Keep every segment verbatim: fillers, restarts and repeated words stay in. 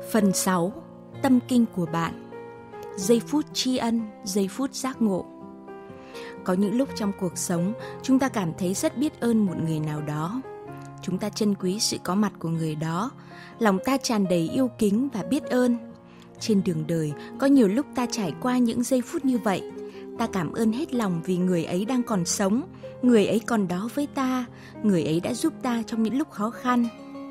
Phần sáu. Tâm kinh của bạn. Giây phút tri ân, giây phút giác ngộ. Có những lúc trong cuộc sống, chúng ta cảm thấy rất biết ơn một người nào đó. Chúng ta trân quý sự có mặt của người đó, lòng ta tràn đầy yêu kính và biết ơn. Trên đường đời, có nhiều lúc ta trải qua những giây phút như vậy. Ta cảm ơn hết lòng vì người ấy đang còn sống, người ấy còn đó với ta, người ấy đã giúp ta trong những lúc khó khăn.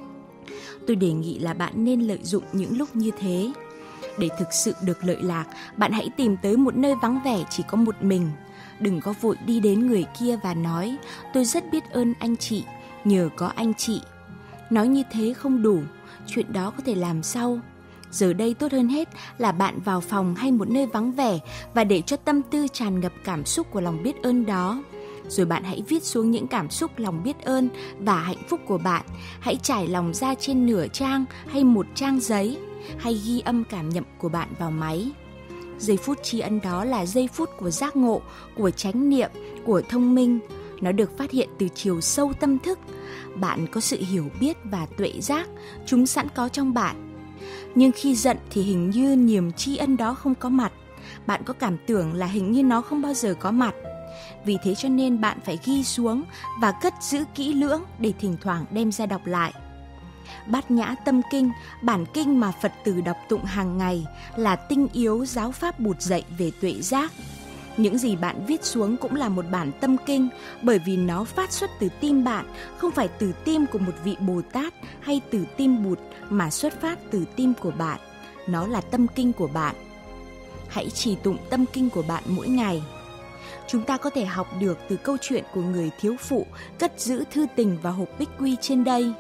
Tôi đề nghị là bạn nên lợi dụng những lúc như thế. Để thực sự được lợi lạc, bạn hãy tìm tới một nơi vắng vẻ chỉ có một mình. Đừng có vội đi đến người kia và nói, tôi rất biết ơn anh chị, nhờ có anh chị. Nói như thế không đủ, chuyện đó có thể làm sau. Giờ đây tốt hơn hết là bạn vào phòng hay một nơi vắng vẻ và để cho tâm tư tràn ngập cảm xúc của lòng biết ơn đó. Rồi bạn hãy viết xuống những cảm xúc lòng biết ơn và hạnh phúc của bạn. Hãy trải lòng ra trên nửa trang hay một trang giấy. Hay ghi âm cảm nhận của bạn vào máy. Giây phút tri ân đó là giây phút của giác ngộ, của chánh niệm, của thông minh. Nó được phát hiện từ chiều sâu tâm thức. Bạn có sự hiểu biết và tuệ giác, chúng sẵn có trong bạn. Nhưng khi giận thì hình như niềm tri ân đó không có mặt. Bạn có cảm tưởng là hình như nó không bao giờ có mặt. Vì thế cho nên bạn phải ghi xuống và cất giữ kỹ lưỡng để thỉnh thoảng đem ra đọc lại. Bát Nhã Tâm Kinh, bản kinh mà Phật tử đọc tụng hàng ngày, là tinh yếu giáo pháp bụt dạy về tuệ giác. Những gì bạn viết xuống cũng là một bản tâm kinh, bởi vì nó phát xuất từ tim bạn, không phải từ tim của một vị Bồ Tát hay từ tim Bụt, mà xuất phát từ tim của bạn. Nó là tâm kinh của bạn. Hãy trì tụng tâm kinh của bạn mỗi ngày. Chúng ta có thể học được từ câu chuyện của người thiếu phụ cất giữ thư tình và hộp bích quy trên đây.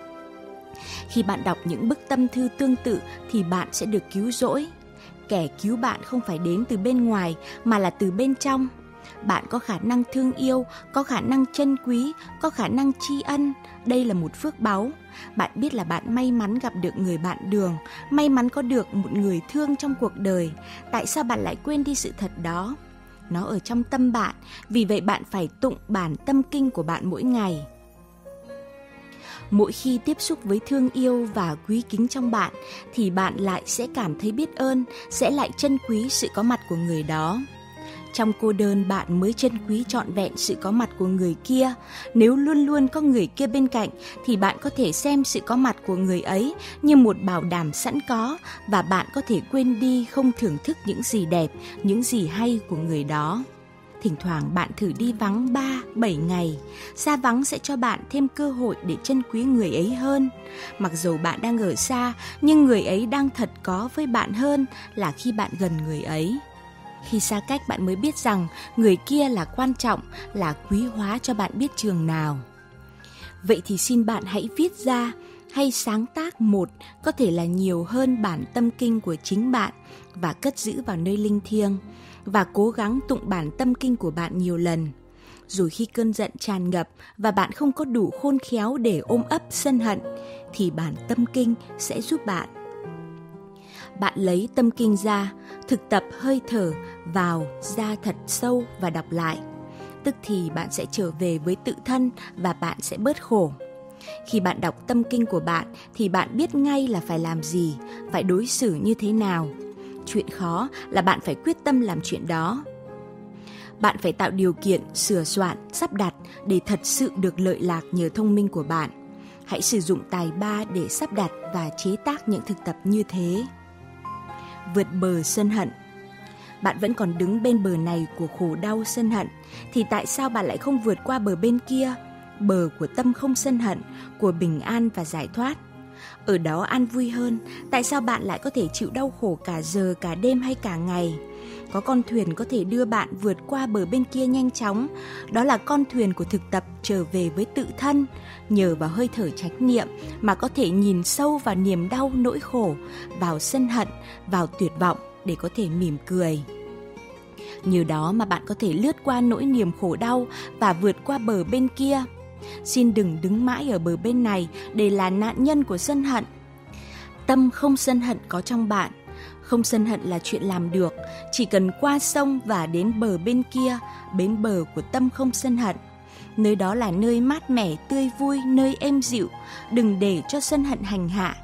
Khi bạn đọc những bức tâm thư tương tự thì bạn sẽ được cứu rỗi. Kẻ cứu bạn không phải đến từ bên ngoài mà là từ bên trong. Bạn có khả năng thương yêu, có khả năng trân quý, có khả năng tri ân. Đây là một phước báu. Bạn biết là bạn may mắn gặp được người bạn đường, may mắn có được một người thương trong cuộc đời. Tại sao bạn lại quên đi sự thật đó? Nó ở trong tâm bạn, vì vậy bạn phải tụng bản tâm kinh của bạn mỗi ngày. Mỗi khi tiếp xúc với thương yêu và quý kính trong bạn thì bạn lại sẽ cảm thấy biết ơn, sẽ lại trân quý sự có mặt của người đó. Trong cô đơn bạn mới trân quý trọn vẹn sự có mặt của người kia. Nếu luôn luôn có người kia bên cạnh thì bạn có thể xem sự có mặt của người ấy như một bảo đảm sẵn có, và bạn có thể quên đi không thưởng thức những gì đẹp, những gì hay của người đó. Thỉnh thoảng bạn thử đi vắng ba, bảy ngày. Xa vắng sẽ cho bạn thêm cơ hội để trân quý người ấy hơn. Mặc dù bạn đang ở xa, nhưng người ấy đang thật có với bạn hơn là khi bạn gần người ấy. Khi xa cách bạn mới biết rằng người kia là quan trọng, là quý hóa cho bạn biết chừng nào. Vậy thì xin bạn hãy viết ra hay sáng tác một, có thể là nhiều hơn bản tâm kinh của chính bạn, và cất giữ vào nơi linh thiêng. Và cố gắng tụng bản tâm kinh của bạn nhiều lần. Rồi khi cơn giận tràn ngập và bạn không có đủ khôn khéo để ôm ấp sân hận, thì bản tâm kinh sẽ giúp bạn. Bạn lấy tâm kinh ra, thực tập hơi thở vào, ra thật sâu và đọc lại. Tức thì bạn sẽ trở về với tự thân và bạn sẽ bớt khổ. Khi bạn đọc tâm kinh của bạn thì bạn biết ngay là phải làm gì, phải đối xử như thế nào. Chuyện khó là bạn phải quyết tâm làm chuyện đó. Bạn phải tạo điều kiện, sửa soạn, sắp đặt để thật sự được lợi lạc nhờ thông minh của bạn. Hãy sử dụng tài ba để sắp đặt và chế tác những thực tập như thế. Vượt bờ sân hận. Bạn vẫn còn đứng bên bờ này của khổ đau sân hận, thì tại sao bạn lại không vượt qua bờ bên kia, bờ của tâm không sân hận, của bình an và giải thoát? Ở đó an vui hơn. Tại sao bạn lại có thể chịu đau khổ cả giờ, cả đêm hay cả ngày? Có con thuyền có thể đưa bạn vượt qua bờ bên kia nhanh chóng. Đó là con thuyền của thực tập trở về với tự thân. Nhờ vào hơi thở chánh niệm mà có thể nhìn sâu vào niềm đau nỗi khổ, vào sân hận, vào tuyệt vọng để có thể mỉm cười. Nhờ đó mà bạn có thể lướt qua nỗi niềm khổ đau và vượt qua bờ bên kia. Xin đừng đứng mãi ở bờ bên này để là nạn nhân của sân hận. Tâm không sân hận có trong bạn. Không sân hận là chuyện làm được. Chỉ cần qua sông và đến bờ bên kia, bến bờ của tâm không sân hận. Nơi đó là nơi mát mẻ, tươi vui, nơi êm dịu. Đừng để cho sân hận hành hạ.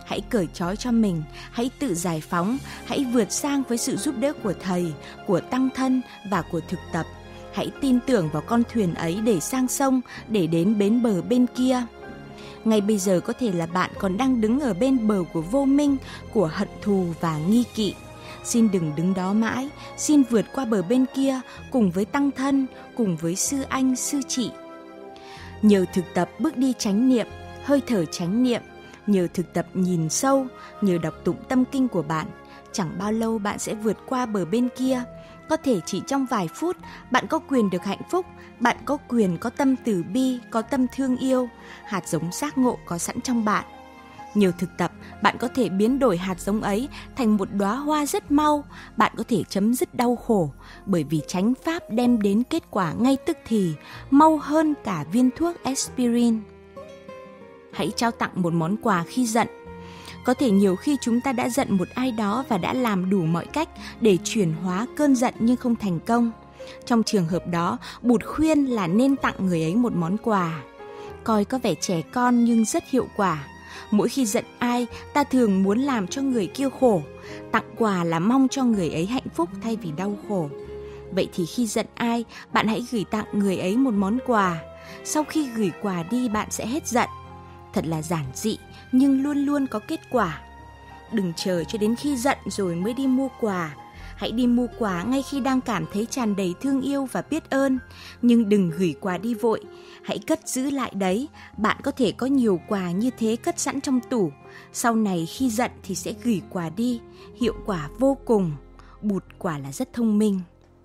Hãy cởi trói cho mình, hãy tự giải phóng, hãy vượt sang với sự giúp đỡ của Thầy, của Tăng Thân và của thực tập. Hãy tin tưởng vào con thuyền ấy để sang sông, để đến bến bờ bên kia. Ngay bây giờ có thể là bạn còn đang đứng ở bên bờ của vô minh, của hận thù và nghi kỵ. Xin đừng đứng đó mãi, xin vượt qua bờ bên kia cùng với Tăng Thân, cùng với sư anh, sư chị. Nhờ thực tập bước đi chánh niệm, hơi thở chánh niệm, nhờ thực tập nhìn sâu, nhờ đọc tụng tâm kinh của bạn, chẳng bao lâu bạn sẽ vượt qua bờ bên kia. Có thể chỉ trong vài phút, bạn có quyền được hạnh phúc, bạn có quyền có tâm từ bi, có tâm thương yêu, hạt giống giác ngộ có sẵn trong bạn. Nhờ thực tập, bạn có thể biến đổi hạt giống ấy thành một đóa hoa rất mau, bạn có thể chấm dứt đau khổ, bởi vì chánh pháp đem đến kết quả ngay tức thì, mau hơn cả viên thuốc aspirin. Hãy trao tặng một món quà khi giận. Có thể nhiều khi chúng ta đã giận một ai đó và đã làm đủ mọi cách để chuyển hóa cơn giận nhưng không thành công. Trong trường hợp đó, Bụt khuyên là nên tặng người ấy một món quà. Coi có vẻ trẻ con nhưng rất hiệu quả. Mỗi khi giận ai, ta thường muốn làm cho người kia khổ. Tặng quà là mong cho người ấy hạnh phúc thay vì đau khổ. Vậy thì khi giận ai, bạn hãy gửi tặng người ấy một món quà. Sau khi gửi quà đi, bạn sẽ hết giận. Thật là giản dị, nhưng luôn luôn có kết quả. Đừng chờ cho đến khi giận rồi mới đi mua quà. Hãy đi mua quà ngay khi đang cảm thấy tràn đầy thương yêu và biết ơn. Nhưng đừng gửi quà đi vội. Hãy cất giữ lại đấy. Bạn có thể có nhiều quà như thế cất sẵn trong tủ. Sau này khi giận thì sẽ gửi quà đi. Hiệu quả vô cùng. Bụt quả là rất thông minh.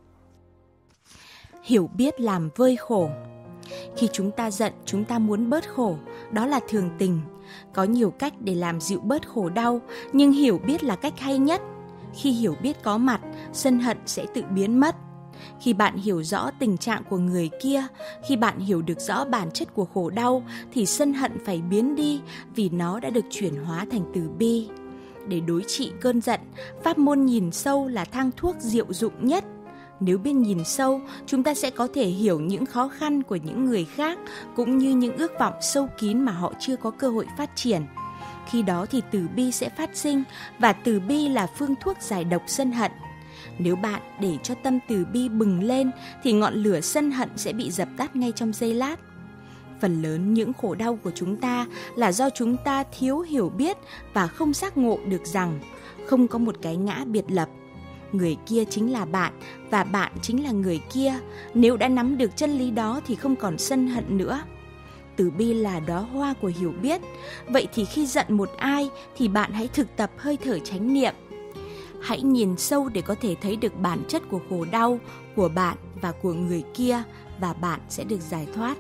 Hiểu biết làm vơi khổ. Khi chúng ta giận, chúng ta muốn bớt khổ. Đó là thường tình. Có nhiều cách để làm dịu bớt khổ đau, nhưng hiểu biết là cách hay nhất. Khi hiểu biết có mặt, sân hận sẽ tự biến mất. Khi bạn hiểu rõ tình trạng của người kia, khi bạn hiểu được rõ bản chất của khổ đau, thì sân hận phải biến đi vì nó đã được chuyển hóa thành từ bi. Để đối trị cơn giận, pháp môn nhìn sâu là thang thuốc diệu dụng nhất. Nếu biết nhìn sâu, chúng ta sẽ có thể hiểu những khó khăn của những người khác, cũng như những ước vọng sâu kín mà họ chưa có cơ hội phát triển. Khi đó thì từ bi sẽ phát sinh, và từ bi là phương thuốc giải độc sân hận. Nếu bạn để cho tâm từ bi bừng lên, thì ngọn lửa sân hận sẽ bị dập tắt ngay trong giây lát. Phần lớn những khổ đau của chúng ta là do chúng ta thiếu hiểu biết và không giác ngộ được rằng không có một cái ngã biệt lập. Người kia chính là bạn và bạn chính là người kia. Nếu đã nắm được chân lý đó thì không còn sân hận nữa. Từ bi là đóa hoa của hiểu biết. Vậy thì khi giận một ai thì bạn hãy thực tập hơi thở chánh niệm. Hãy nhìn sâu để có thể thấy được bản chất của khổ đau của bạn và của người kia, và bạn sẽ được giải thoát.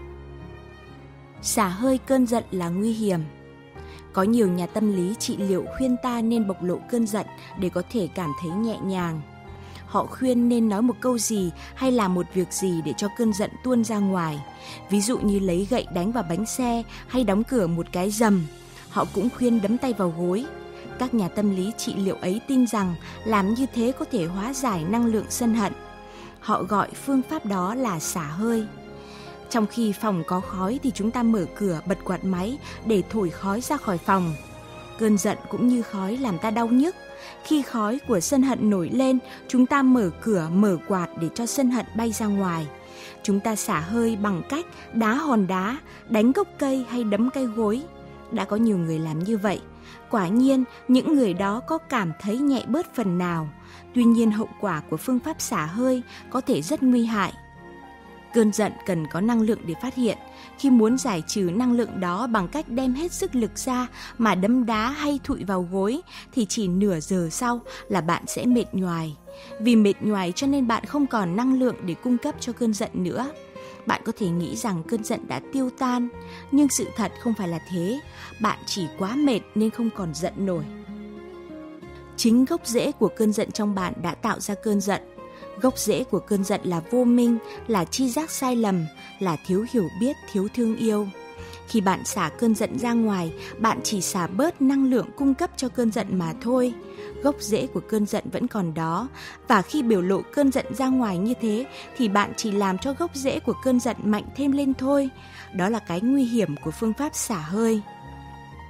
Xả hơi cơn giận là nguy hiểm. Có nhiều nhà tâm lý trị liệu khuyên ta nên bộc lộ cơn giận để có thể cảm thấy nhẹ nhàng. Họ khuyên nên nói một câu gì hay làm một việc gì để cho cơn giận tuôn ra ngoài. Ví dụ như lấy gậy đánh vào bánh xe hay đóng cửa một cái rầm. Họ cũng khuyên đấm tay vào gối. Các nhà tâm lý trị liệu ấy tin rằng làm như thế có thể hóa giải năng lượng sân hận. Họ gọi phương pháp đó là xả hơi. Trong khi phòng có khói thì chúng ta mở cửa, bật quạt máy để thổi khói ra khỏi phòng. Cơn giận cũng như khói làm ta đau nhức. Khi khói của sân hận nổi lên, chúng ta mở cửa, mở quạt để cho sân hận bay ra ngoài. Chúng ta xả hơi bằng cách đá hòn đá, đánh gốc cây hay đấm cây gối. Đã có nhiều người làm như vậy. Quả nhiên, những người đó có cảm thấy nhẹ bớt phần nào. Tuy nhiên, hậu quả của phương pháp xả hơi có thể rất nguy hại. Cơn giận cần có năng lượng để phát hiện. Khi muốn giải trừ năng lượng đó bằng cách đem hết sức lực ra mà đấm đá hay thụi vào gối, thì chỉ nửa giờ sau là bạn sẽ mệt nhoài. Vì mệt nhoài cho nên bạn không còn năng lượng để cung cấp cho cơn giận nữa. Bạn có thể nghĩ rằng cơn giận đã tiêu tan, nhưng sự thật không phải là thế. Bạn chỉ quá mệt nên không còn giận nổi. Chính gốc rễ của cơn giận trong bạn đã tạo ra cơn giận. Gốc rễ của cơn giận là vô minh, là tri giác sai lầm, là thiếu hiểu biết, thiếu thương yêu. Khi bạn xả cơn giận ra ngoài, bạn chỉ xả bớt năng lượng cung cấp cho cơn giận mà thôi. Gốc rễ của cơn giận vẫn còn đó, và khi biểu lộ cơn giận ra ngoài như thế thì bạn chỉ làm cho gốc rễ của cơn giận mạnh thêm lên thôi. Đó là cái nguy hiểm của phương pháp xả hơi.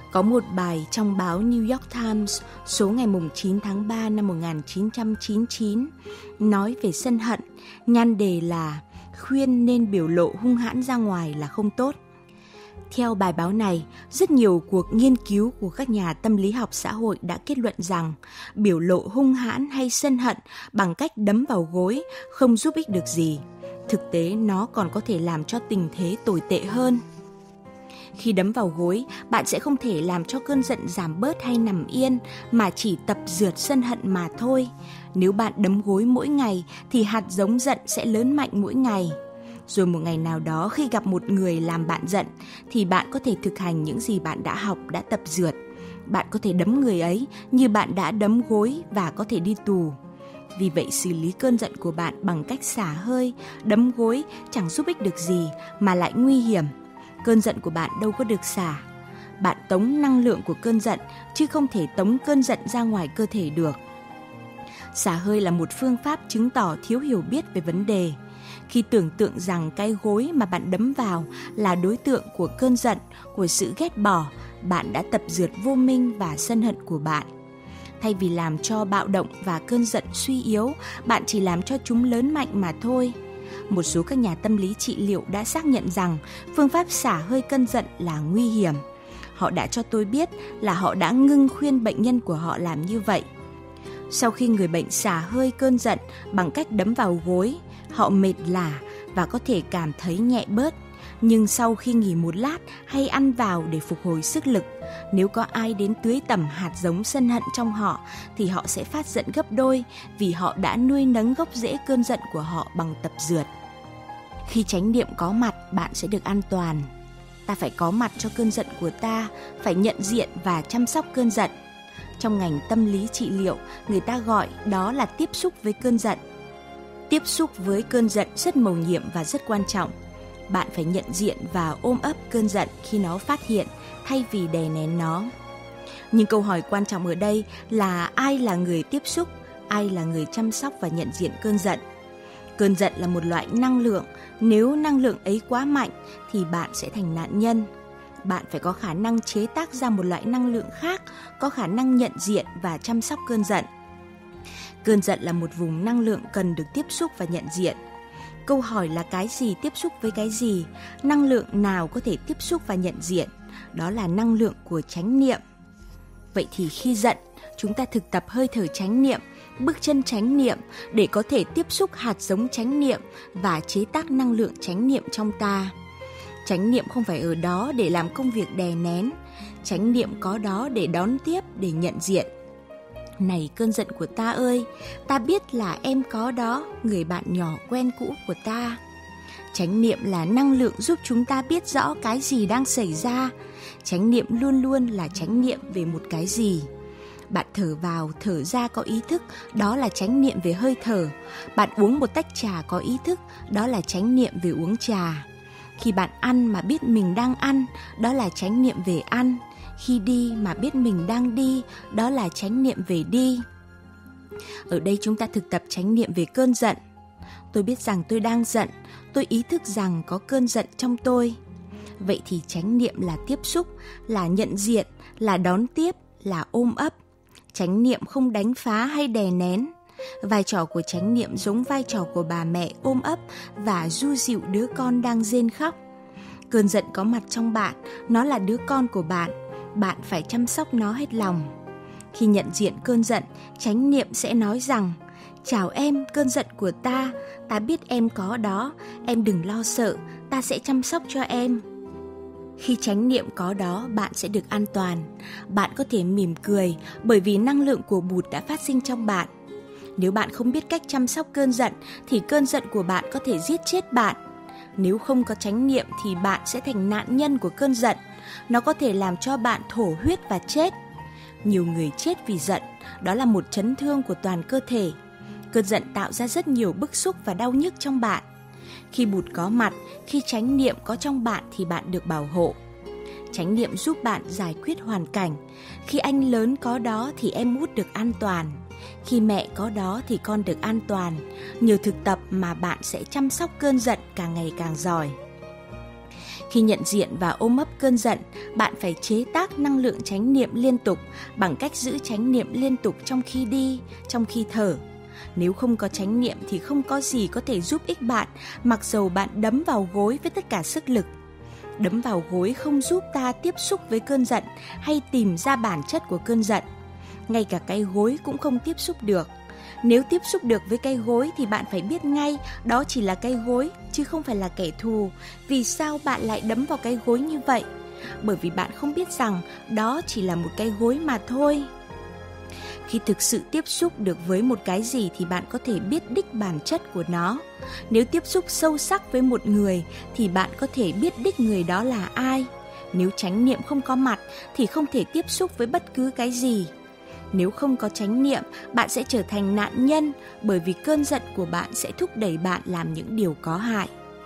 Có một bài trong báo New York Times số ngày chín tháng ba năm một nghìn chín trăm chín mươi chín nói về sân hận, nhan đề là khuyên nên biểu lộ hung hãn ra ngoài là không tốt. Theo bài báo này, rất nhiều cuộc nghiên cứu của các nhà tâm lý học xã hội đã kết luận rằng biểu lộ hung hãn hay sân hận bằng cách đấm vào gối không giúp ích được gì. Thực tế, nó còn có thể làm cho tình thế tồi tệ hơn. Khi đấm vào gối, bạn sẽ không thể làm cho cơn giận giảm bớt hay nằm yên, mà chỉ tập dượt sân hận mà thôi. Nếu bạn đấm gối mỗi ngày, thì hạt giống giận sẽ lớn mạnh mỗi ngày. Rồi một ngày nào đó khi gặp một người làm bạn giận, thì bạn có thể thực hành những gì bạn đã học, đã tập dượt. Bạn có thể đấm người ấy như bạn đã đấm gối và có thể đi tù. Vì vậy, xử lý cơn giận của bạn bằng cách xả hơi, đấm gối chẳng giúp ích được gì mà lại nguy hiểm. Cơn giận của bạn đâu có được xả. Bạn tống năng lượng của cơn giận, chứ không thể tống cơn giận ra ngoài cơ thể được. Xả hơi là một phương pháp chứng tỏ thiếu hiểu biết về vấn đề. Khi tưởng tượng rằng cái gối mà bạn đấm vào là đối tượng của cơn giận, của sự ghét bỏ, bạn đã tập dượt vô minh và sân hận của bạn. Thay vì làm cho bạo động và cơn giận suy yếu, bạn chỉ làm cho chúng lớn mạnh mà thôi. Một số các nhà tâm lý trị liệu đã xác nhận rằng phương pháp xả hơi cơn giận là nguy hiểm. Họ đã cho tôi biết là họ đã ngưng khuyên bệnh nhân của họ làm như vậy. Sau khi người bệnh xả hơi cơn giận bằng cách đấm vào gối, họ mệt lả và có thể cảm thấy nhẹ bớt. Nhưng sau khi nghỉ một lát hay ăn vào để phục hồi sức lực, nếu có ai đến tưới tẩm hạt giống sân hận trong họ thì họ sẽ phát giận gấp đôi, vì họ đã nuôi nấng gốc rễ cơn giận của họ bằng tập dượt. Khi chánh niệm có mặt, bạn sẽ được an toàn. Ta phải có mặt cho cơn giận của ta, phải nhận diện và chăm sóc cơn giận. Trong ngành tâm lý trị liệu, người ta gọi đó là tiếp xúc với cơn giận. Tiếp xúc với cơn giận rất mầu nhiệm và rất quan trọng. Bạn phải nhận diện và ôm ấp cơn giận khi nó phát hiện, thay vì đè nén nó. Nhưng câu hỏi quan trọng ở đây là ai là người tiếp xúc, ai là người chăm sóc và nhận diện cơn giận. Cơn giận là một loại năng lượng. Nếu năng lượng ấy quá mạnh thì bạn sẽ thành nạn nhân. Bạn phải có khả năng chế tác ra một loại năng lượng khác, có khả năng nhận diện và chăm sóc cơn giận. Cơn giận là một vùng năng lượng cần được tiếp xúc và nhận diện. Câu hỏi là cái gì tiếp xúc với cái gì? Năng lượng nào có thể tiếp xúc và nhận diện? Đó là năng lượng của chánh niệm. Vậy thì khi giận, chúng ta thực tập hơi thở chánh niệm, bước chân chánh niệm để có thể tiếp xúc hạt giống chánh niệm và chế tác năng lượng chánh niệm trong ta. Chánh niệm không phải ở đó để làm công việc đè nén. Chánh niệm có đó để đón tiếp, để nhận diện. Này cơn giận của ta ơi, ta biết là em có đó, người bạn nhỏ quen cũ của ta. Chánh niệm là năng lượng giúp chúng ta biết rõ cái gì đang xảy ra. Chánh niệm luôn luôn là chánh niệm về một cái gì. Bạn thở vào, thở ra có ý thức, đó là chánh niệm về hơi thở. Bạn uống một tách trà có ý thức, đó là chánh niệm về uống trà. Khi bạn ăn mà biết mình đang ăn, đó là chánh niệm về ăn. Khi đi mà biết mình đang đi, đó là chánh niệm về đi. Ở đây chúng ta thực tập chánh niệm về cơn giận. Tôi biết rằng tôi đang giận, tôi ý thức rằng có cơn giận trong tôi. Vậy thì chánh niệm là tiếp xúc, là nhận diện, là đón tiếp, là ôm ấp. Chánh niệm không đánh phá hay đè nén. Vai trò của chánh niệm giống vai trò của bà mẹ ôm ấp và ru dịu đứa con đang rên khóc. Cơn giận có mặt trong bạn, nó là đứa con của bạn. Bạn phải chăm sóc nó hết lòng. Khi nhận diện cơn giận, chánh niệm sẽ nói rằng: chào em, cơn giận của ta, ta biết em có đó, em đừng lo sợ, ta sẽ chăm sóc cho em. Khi chánh niệm có đó, bạn sẽ được an toàn. Bạn có thể mỉm cười bởi vì năng lượng của Bụt đã phát sinh trong bạn. Nếu bạn không biết cách chăm sóc cơn giận thì cơn giận của bạn có thể giết chết bạn. Nếu không có chánh niệm thì bạn sẽ thành nạn nhân của cơn giận. Nó có thể làm cho bạn thổ huyết và chết. Nhiều người chết vì giận, đó là một chấn thương của toàn cơ thể. Cơn giận tạo ra rất nhiều bức xúc và đau nhức trong bạn. Khi Bụt có mặt, khi chánh niệm có trong bạn thì bạn được bảo hộ. Chánh niệm giúp bạn giải quyết hoàn cảnh. Khi anh lớn có đó thì em út được an toàn. Khi mẹ có đó thì con được an toàn. Nhờ thực tập mà bạn sẽ chăm sóc cơn giận càng ngày càng giỏi. Khi nhận diện và ôm ấp cơn giận, bạn phải chế tác năng lượng chánh niệm liên tục bằng cách giữ chánh niệm liên tục trong khi đi, trong khi thở. Nếu không có chánh niệm thì không có gì có thể giúp ích bạn, mặc dầu bạn đấm vào gối với tất cả sức lực. Đấm vào gối không giúp ta tiếp xúc với cơn giận hay tìm ra bản chất của cơn giận. Ngay cả cái gối cũng không tiếp xúc được. Nếu tiếp xúc được với cây gối thì bạn phải biết ngay đó chỉ là cây gối chứ không phải là kẻ thù. Vì sao bạn lại đấm vào cây gối như vậy? Bởi vì bạn không biết rằng đó chỉ là một cây gối mà thôi. Khi thực sự tiếp xúc được với một cái gì thì bạn có thể biết đích bản chất của nó. Nếu tiếp xúc sâu sắc với một người thì bạn có thể biết đích người đó là ai. Nếu chánh niệm không có mặt thì không thể tiếp xúc với bất cứ cái gì. Nếu không có chánh niệm, bạn sẽ trở thành nạn nhân, bởi vì cơn giận của bạn sẽ thúc đẩy bạn làm những điều có hại.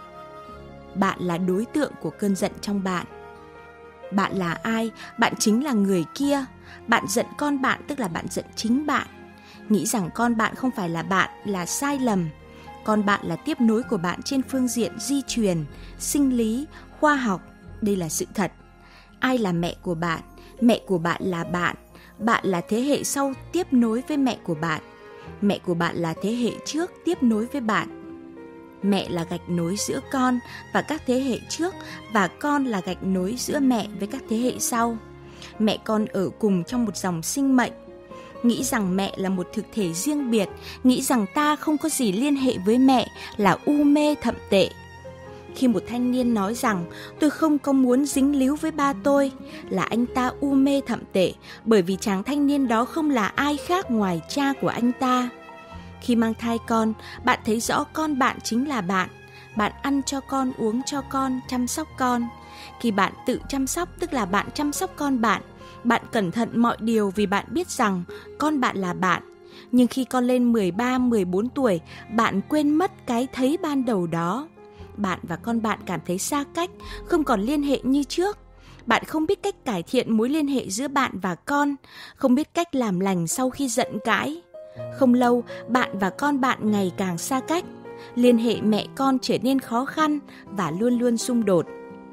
Bạn là đối tượng của cơn giận trong bạn. Bạn là ai? Bạn chính là người kia. Bạn giận con bạn tức là bạn giận chính bạn. Nghĩ rằng con bạn không phải là bạn là sai lầm. Con bạn là tiếp nối của bạn trên phương diện di truyền, sinh lý, khoa học. Đây là sự thật. Ai là mẹ của bạn? Mẹ của bạn là bạn. Bạn là thế hệ sau tiếp nối với mẹ của bạn. Mẹ của bạn là thế hệ trước tiếp nối với bạn. Mẹ là gạch nối giữa con và các thế hệ trước, và con là gạch nối giữa mẹ với các thế hệ sau. Mẹ con ở cùng trong một dòng sinh mệnh. Nghĩ rằng mẹ là một thực thể riêng biệt, nghĩ rằng ta không có gì liên hệ với mẹ là u mê thậm tệ. Khi một thanh niên nói rằng tôi không có muốn dính líu với ba tôi, là anh ta u mê thậm tệ, bởi vì chàng thanh niên đó không là ai khác ngoài cha của anh ta. Khi mang thai con, bạn thấy rõ con bạn chính là bạn. Bạn ăn cho con, uống cho con, chăm sóc con. Khi bạn tự chăm sóc tức là bạn chăm sóc con bạn. Bạn cẩn thận mọi điều vì bạn biết rằng con bạn là bạn. Nhưng khi con lên mười ba, mười bốn tuổi, bạn quên mất cái thấy ban đầu đó. Bạn và con bạn cảm thấy xa cách, không còn liên hệ như trước. Bạn không biết cách cải thiện mối liên hệ giữa bạn và con, không biết cách làm lành sau khi giận cãi. Không lâu, bạn và con bạn ngày càng xa cách. Liên hệ mẹ con trở nên khó khăn và luôn luôn xung đột.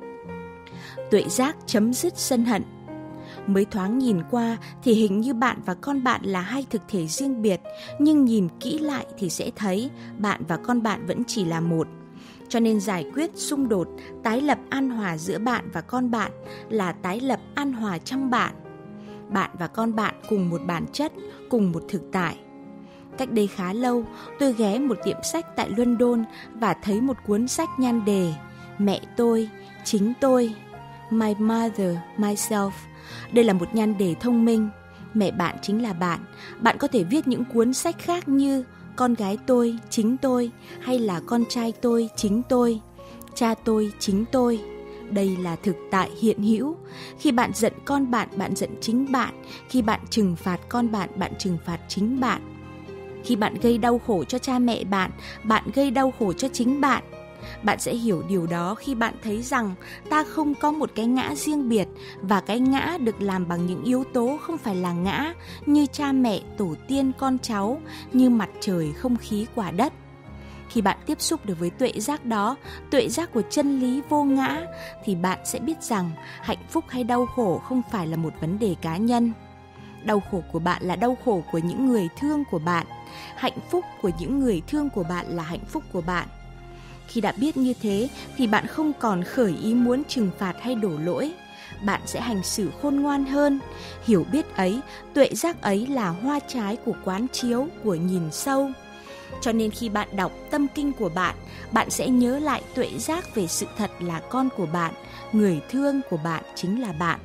Tuệ giác chấm dứt sân hận. Mới thoáng nhìn qua thì hình như bạn và con bạn là hai thực thể riêng biệt, nhưng nhìn kỹ lại thì sẽ thấy bạn và con bạn vẫn chỉ là một. Cho nên giải quyết xung đột, tái lập an hòa giữa bạn và con bạn là tái lập an hòa trong bạn. Bạn và con bạn cùng một bản chất, cùng một thực tại. Cách đây khá lâu, tôi ghé một tiệm sách tại London và thấy một cuốn sách nhan đề Mẹ tôi, chính tôi, My Mother, Myself. Đây là một nhan đề thông minh. Mẹ bạn chính là bạn. Bạn có thể viết những cuốn sách khác như Con gái tôi, chính tôi, hay là Con trai tôi, chính tôi, Cha tôi, chính tôi. Đây là thực tại hiện hữu. Khi bạn giận con bạn, bạn giận chính bạn. Khi bạn trừng phạt con bạn, bạn trừng phạt chính bạn. Khi bạn gây đau khổ cho cha mẹ bạn, bạn gây đau khổ cho chính bạn. Bạn sẽ hiểu điều đó khi bạn thấy rằng ta không có một cái ngã riêng biệt, và cái ngã được làm bằng những yếu tố không phải là ngã, như cha mẹ, tổ tiên, con cháu, như mặt trời, không khí, quả đất. Khi bạn tiếp xúc được với tuệ giác đó, tuệ giác của chân lý vô ngã, thì bạn sẽ biết rằng hạnh phúc hay đau khổ không phải là một vấn đề cá nhân. Đau khổ của bạn là đau khổ của những người thương của bạn. Hạnh phúc của những người thương của bạn là hạnh phúc của bạn. Khi đã biết như thế thì bạn không còn khởi ý muốn trừng phạt hay đổ lỗi. Bạn sẽ hành xử khôn ngoan hơn. Hiểu biết ấy, tuệ giác ấy là hoa trái của quán chiếu, của nhìn sâu. Cho nên khi bạn đọc tâm kinh của bạn, bạn sẽ nhớ lại tuệ giác về sự thật là con của bạn, người thương của bạn chính là bạn.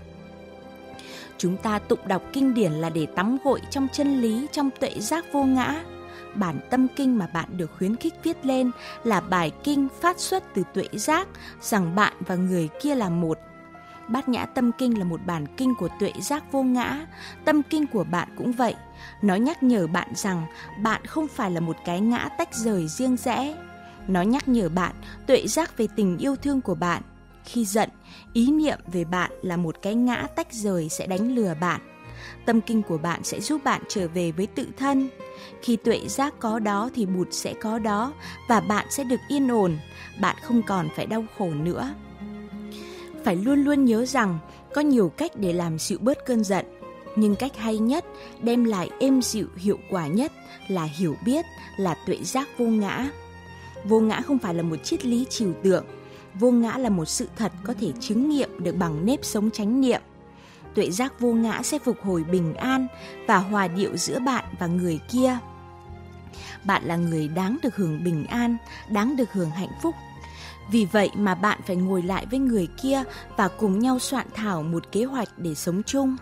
Chúng ta tụng đọc kinh điển là để tắm gội trong chân lý, trong tuệ giác vô ngã. Bản tâm kinh mà bạn được khuyến khích viết lên là bài kinh phát xuất từ tuệ giác rằng bạn và người kia là một. Bát Nhã Tâm Kinh là một bản kinh của tuệ giác vô ngã. Tâm kinh của bạn cũng vậy. Nó nhắc nhở bạn rằng bạn không phải là một cái ngã tách rời riêng rẽ. Nó nhắc nhở bạn tuệ giác về tình yêu thương của bạn. Khi giận, ý niệm về bạn là một cái ngã tách rời sẽ đánh lừa bạn. Tâm kinh của bạn sẽ giúp bạn trở về với tự thân. Khi tuệ giác có đó thì bụt sẽ có đó, và bạn sẽ được yên ổn. Bạn không còn phải đau khổ nữa. phải luôn luôn nhớ rằng có nhiều cách để làm dịu bớt cơn giận, nhưng cách hay nhất, đem lại êm dịu hiệu quả nhất là hiểu biết, là tuệ giác vô ngã. Vô ngã không phải là một triết lý trừu tượng, vô ngã là một sự thật có thể chứng nghiệm được bằng nếp sống chánh niệm. Tuệ giác vô ngã sẽ phục hồi bình an và hòa điệu giữa bạn và người kia. Bạn là người đáng được hưởng bình an, đáng được hưởng hạnh phúc. Vì vậy mà bạn phải ngồi lại với người kia và cùng nhau soạn thảo một kế hoạch để sống chung.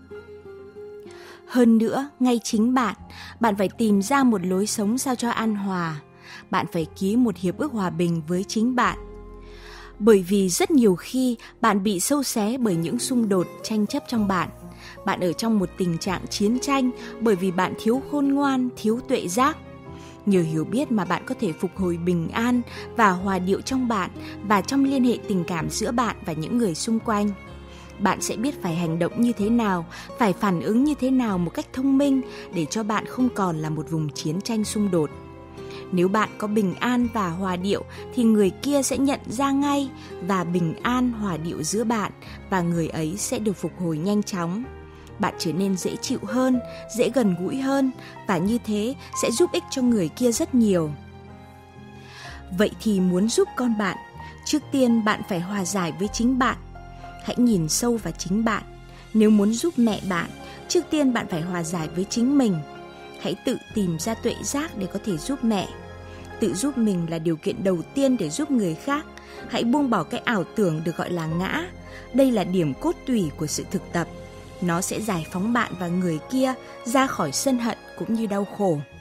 Hơn nữa, ngay chính bạn, bạn phải tìm ra một lối sống sao cho an hòa. Bạn phải ký một hiệp ước hòa bình với chính bạn. Bởi vì rất nhiều khi bạn bị xâu xé bởi những xung đột, tranh chấp trong bạn. Bạn ở trong một tình trạng chiến tranh bởi vì bạn thiếu khôn ngoan, thiếu tuệ giác. Nhờ hiểu biết mà bạn có thể phục hồi bình an và hòa điệu trong bạn và trong liên hệ tình cảm giữa bạn và những người xung quanh. Bạn sẽ biết phải hành động như thế nào, phải phản ứng như thế nào một cách thông minh để cho bạn không còn là một vùng chiến tranh xung đột. Nếu bạn có bình an và hòa điệu thì người kia sẽ nhận ra ngay và bình an hòa điệu giữa bạn và người ấy sẽ được phục hồi nhanh chóng. Bạn trở nên dễ chịu hơn, dễ gần gũi hơn và như thế sẽ giúp ích cho người kia rất nhiều. Vậy thì muốn giúp con bạn, trước tiên bạn phải hòa giải với chính bạn. Hãy nhìn sâu vào chính bạn. Nếu muốn giúp mẹ bạn, trước tiên bạn phải hòa giải với chính mình. Hãy tự tìm ra tuệ giác để có thể giúp mẹ. Tự giúp mình là điều kiện đầu tiên để giúp người khác. Hãy buông bỏ cái ảo tưởng được gọi là ngã. Đây là điểm cốt tủy của sự thực tập. Nó sẽ giải phóng bạn và người kia ra khỏi sân hận cũng như đau khổ.